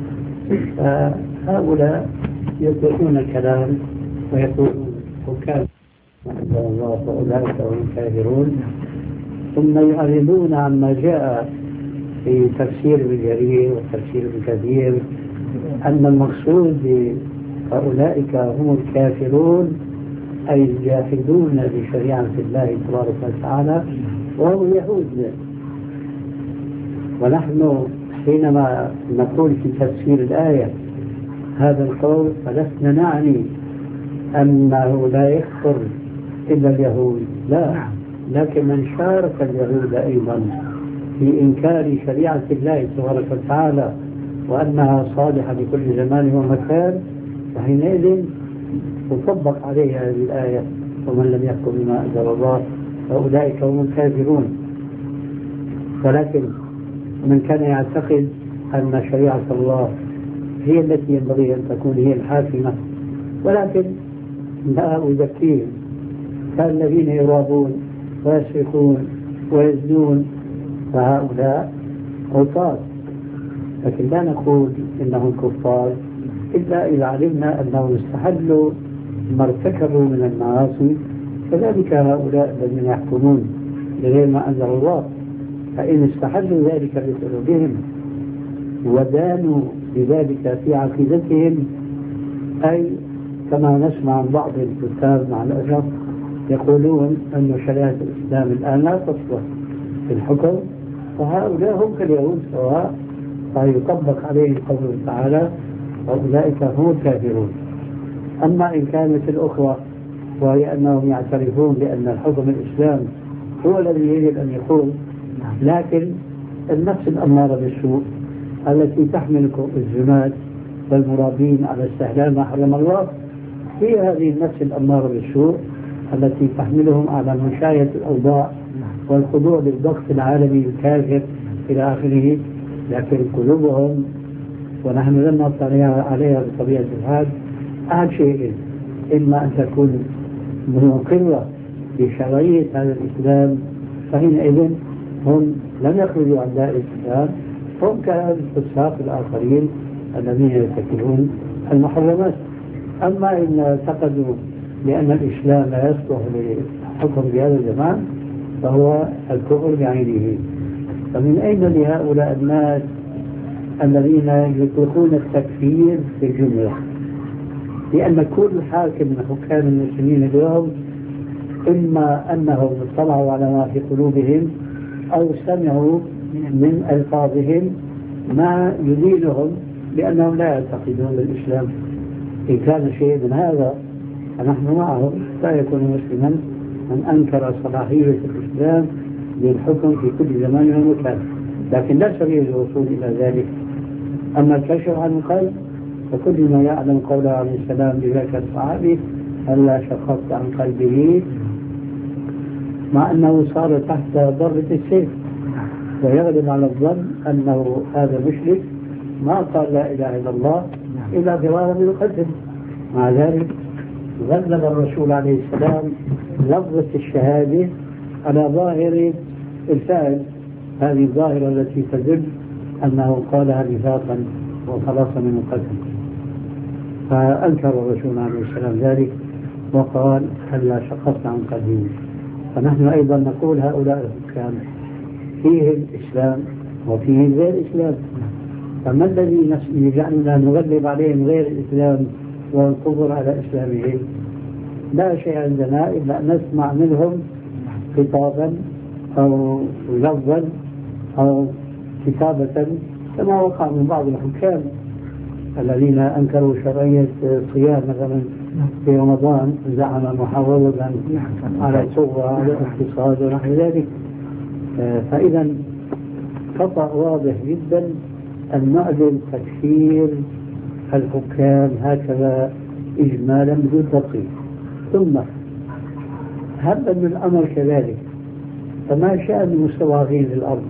فهؤلاء يطلقون الكلام ويقولون حكام الله فأولئك هم الكافرون، ثم يعرضون عما جاء في تفسير ابن جرير وتفسير ابن كثير أن المقصود بأولئك هم الكافرون أي الجاحدون بشريعة الله تبارك وتعالى وهم اليهود. ونحن حينما نقول في تفسير الآية هذا القول فلسنا نعني أنه لا يكفر إلا اليهود، لا، لكن من شارك اليهود أيضا في إنكار شريعة الله تبارك وتعالى وأنها صالحة لكل زمان ومكان، فحينئذ تطبق عليه هذه الآية: ومن لم يحكم بما أنزل الله فأولئك هم الكافرون. ولكن من كان يعتقد أن شريعة الله هي التي ينبغي أن تكون هي الحاكمة، ولكن لا أزكيهم، كالذين يرابون ويسرقون ويزنون، فهؤلاء عصاة، لكن لا نقول إنهم كفار إلا إذا علمنا أنهم استحلوا ما ارتكبوا من المعاصي. كذلك هؤلاء الذين يحكمون بغير ما أنزل الله، فإن استحلوا ذلك بقلوبهم ودانوا بذلك في عقيدتهم، أي كما نسمع عن بعض الكتاب مع الأسف يقولون أن شريعة الإسلام الآن لا تصلح في الحكم، فهؤلاء هم كاليهود سواء، فيطبق عليهم قوله تعالى وأولئك هم الكافرون. أما إن كانت الأخرى وهي أنهم يعترفون بأن الحكم الإسلام هو الذي يجب أن يكون، لكن النفس الأمارة بالسوء التي تحمل الزناد والمرابين على استحلال ما حرم الله، هي هذه النفس الأمارة بالسوء التي تحملهم على مشاية الأوضاع والخضوع للضغط العالمي الكافر إلى آخره. لكن قلوبهم، ونحن لم نطلع عليها بطبيعة الحال، أهم شيء إما أن تكون مقرة بشرعية هذا الإسلام، فحينئذ هم لم يخرجوا عن دائرة الإسلام، هم كالفساق الآخرين الذين يرتكبون المحرمات. أما إن اعتقدوا بأن الإسلام لا يصلح للحكم بهذا الزمان فهو الكفر بعينه. فمن أين لهؤلاء الناس الذين يطلقون التكفير في الجملة؟ لأن كل حاكم من حكام المسلمين اليوم إما أنهم اطلعوا على ما في قلوبهم أو سمعوا من ألفاظهم ما يدينهم بأنهم لا يعتقدون بالإسلام. إن كان شيء من هذا فنحن معهم، لا يكون مسلما من أنكر صلاحية الإسلام للحكم في كل زمان ومكان، لكن لا سبيل الوصول إلى ذلك. أما الكشف عن القلب فكل ما يعلم قوله عليه السلام لذاك الصحابي ألا شققت عن قلبه، مع أنه صار تحت ضربة السيف، ويغلب على الظن أنه هذا مشرك ما قال لا إله إلا الله إلا فرارا من القتل. مع ذلك غلب الرسول عليه السلام لفظة الشهادة على ظاهر الفعل، هذه الظاهرة التي تدل أنه قالها نفاقا وخلاصا من القتل. فأنكر الرسول عليه السلام ذلك وقال هلا شققت عن قلبه. فنحن أيضا نقول هؤلاء الحكام فيه الإسلام وفيه غير الإسلام، فما الذي يجعلنا نغلب عليهم غير الإسلام والكفر على إسلامهم؟ لا شيء عندنا إلا أن نسمع منهم خطابا أو لفظا أو كتابة، كما وقع من بعض الحكام الذين أنكروا شرعية الصيام مثلا في رمضان، زعم محافظة على الصغرى على الاقتصاد ونحو ذلك. فإذا خطأ واضح جدا أن نعلن تكفير الحكام هكذا إجمالا بدون تدقيق. ثم هب أن الأمر كذلك، فما شأن المستضعفين في الأرض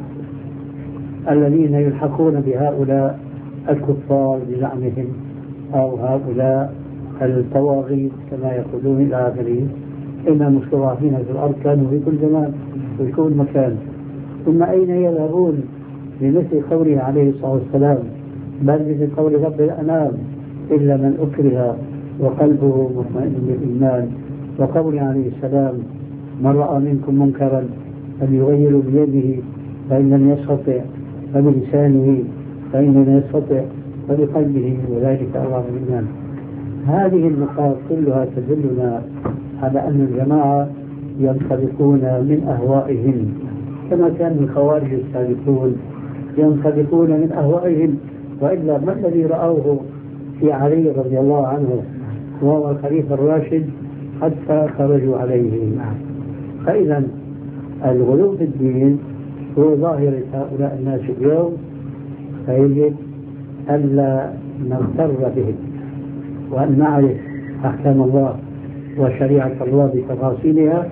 الذين يلحقون بهؤلاء الكفار بزعمهم أو هؤلاء الطواغيت كما يقولون إلى آخره؟ إن المستضعفين في الأرض كانوا في كل زمان وفي كل مكان، ثم أين يذهبون بمثل قوله عليه الصلاة والسلام بل مثل قول رب الأنام إلا من أكره وقلبه مطمئن بالإيمان، وقول عليه السلام من رأى منكم منكرا فليغير بيده فإن لم يستطع فبلسانه فإن لم يستطع فبقلبه وذلك أضعف الإيمان. هذه النقاط كلها تدلنا على أن الجماعة ينطلقون من أهوائهم كما كان الخوارج السابقون ينطلقون من أهوائهم، وإلا ما الذي رأوه في علي رضي الله عنه وهو الخليفة الراشد حتى خرجوا عليه؟ فإذا الغلو في الدين هو ظاهرة هؤلاء الناس اليوم، فيجب ألا نغتر بهم وأن نعرف أحكام الله وشريعة الله بتفاصيلها.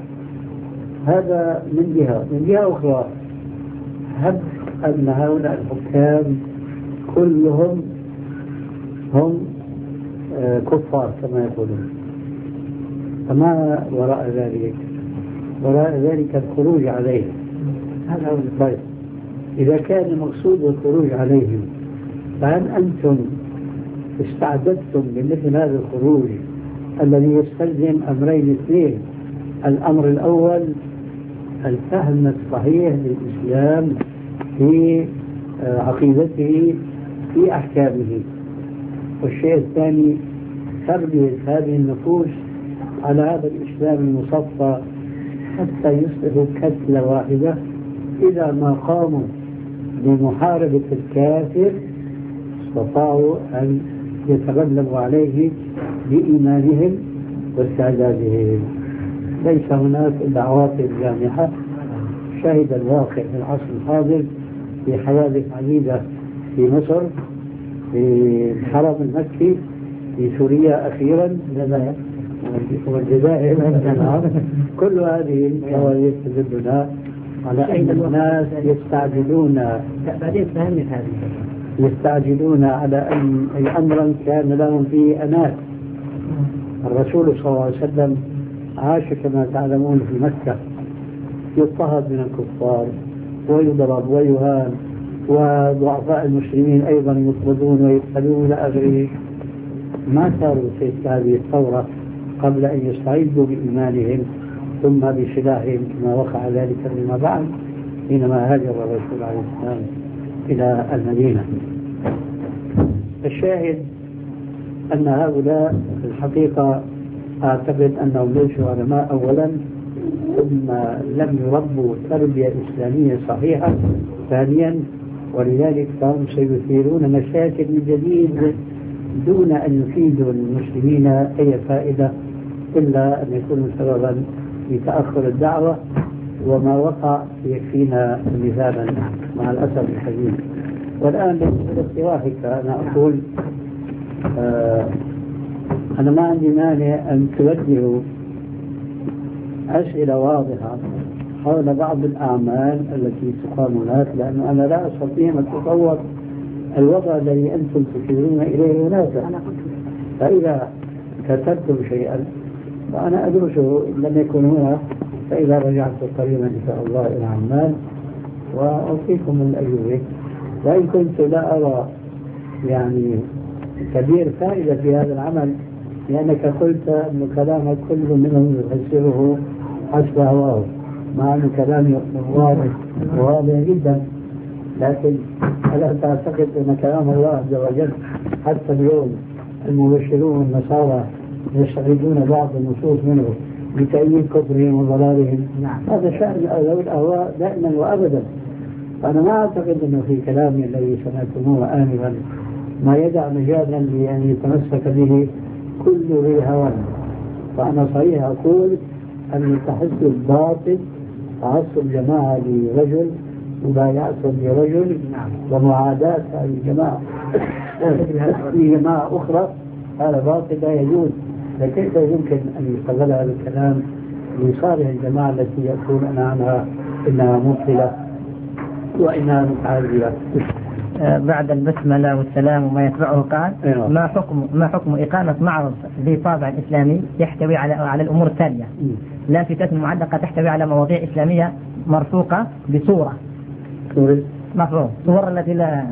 هذا من جهة. من جهة أخرى هب أن هؤلاء الحكام كلهم هم كفار كما يقولون، فما وراء ذلك؟ وراء ذلك الخروج عليه. هذا هو الطيب. إذا كان المقصود الخروج عليهم، فهل أنتم استعددتم لمثل هذا الخروج الذي يستلزم أمرين اثنين؟ الأمر الأول الفهم الصحيح للإسلام في عقيدته في أحكامه، والشيء الثاني تربية هذه النفوس على هذا الإسلام المصفى حتى يصبحوا كتلة واحدة إذا ما قاموا بمحاربة الكافر استطاعوا أن يتغلبوا عليه بإيمانهم واستعدادهم. ليس هناك إلا عواطف جامحة. شهد الواقع في العصر الحاضر في حوادث عديدة في مصر، في الحرم المكي، في سوريا أخيرا، والجزائر. كل هذه الحوادث تدلنا على أن الناس يستعجلون بعدين فهمت هذه يستعجلون على أن أي أمرا كان لهم فيه أنات. الرسول صلى الله عليه وسلم عاش كما تعلمون في مكة، يضطهد من الكفار ويضرب ويهان، وضعفاء المسلمين أيضا يطردون ويقتلون إلى آخره. ما صاروا في هذه الثورة قبل أن يستعدوا بإيمانهم ثم بسلاحهم كما وقع ذلك فيما بعد حينما هاجر الرسول عليه السلام إلى المدينة. الشاهد أن هؤلاء في الحقيقة أعتقد أنهم ليسوا علماء أولا، ثم لم يربوا تربية إسلامية صحيحة ثانيا، ولذلك فهم سيثيرون مشاكل من جديد دون أن يفيدوا المسلمين أي فائدة إلا أن يكونوا سببا في تأخر الدعوة، وما وقع يكفينا مثالا مع الأسف الشديد. والآن باقتراحك أنا أقول آه أنا ما عندي مانع أن توجهوا أسئلة واضحة حول بعض الأعمال التي تقام هناك، لأنه أنا لا أستطيع أن أتصور الوضع الذي أنتم تشيرون إليه هناك. فإذا كتبتم شيئا فأنا أدرسه إن لم يكن هنا، فإذا رجعت قريبا إن شاء الله إلى عمان وأعطيكم من الأجوبة. وإن كنت لا أرى يعني كبير فائدة في هذا العمل، لأنك قلت أن كلامك كل منهم يفسره حسب هواه، مع أن كلامي واضح واضح جدا، لكن ألا تعتقد أن كلام الله عز وجل حتى اليوم المبشرون والنصارى يستغلون بعض النصوص منه لتأييد كفرهم وضلالهم؟ نعم. هذا شأن ذوي الأهواء دائما وأبدا. فأنا ما أعتقد أنه في كلامي الذي سمعتموه آنفا ما يدع مجالا لأن يتمسك به كل ذي هوى. فأنا صحيح أقول أن التحسب الباطل تعصب جماعة لرجل مبايعة لرجل ومعاداة هذه الجماعة في جماعة أخرى، هذا باطل لا يجوز. لكيف يمكن أن يستغل هذا الكلام لصالح الجماعة التي يقولون عنها إنها مبطلة وإنها متعذبة؟ بعد البسملة والسلام وما يتبعه قال أيوة. ما حكم ما حكم إقامة معرض ذي طابع إسلامي يحتوي على على الأمور التالية: لافتات معلقة تحتوي على مواضيع إسلامية مرفوقة بصورة مفروض صور التي لا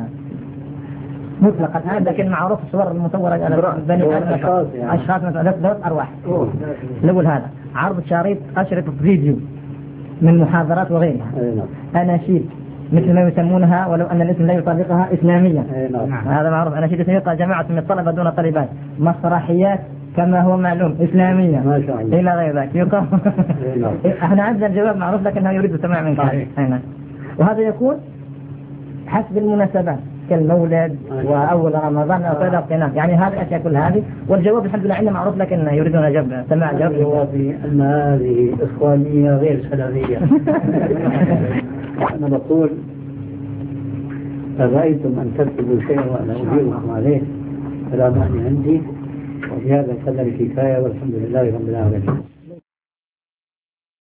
مطلقة هذا، لكن معروف الصور المصورة على بني آدم أشخاص مثلا ذات أرواح. الأول هذا عرض شريط أشرطة فيديو من محاضرات وغيرها، أناشيد مثل ما يسمونها ولو أن الاسم لا يطابقها إسلاميا، هذا معروف. أناشيد سيقى جماعة من الطلبة دون طالبات، مسرحيات كما هو معلوم إسلامية ما شاء الله إلى غير ذلك يقام. احنا عندنا الجواب معروف لكنه يريد سماع منك. وهذا يكون حسب المناسبات كالمولد وأول رمضان أو كذا قناة، يعني هذه الأشياء كل هذه. والجواب الحمد لله عندنا معروف لكن يريدون جواب سماع جواب. جوابي أن هذه إخوانية غير سلامية. أنا بقول رأيتم أن تكتبوا شيئا وأنا أجيبكم عليه فلا معنى عندي، وبهذا قدر كفاية والحمد لله رب العالمين.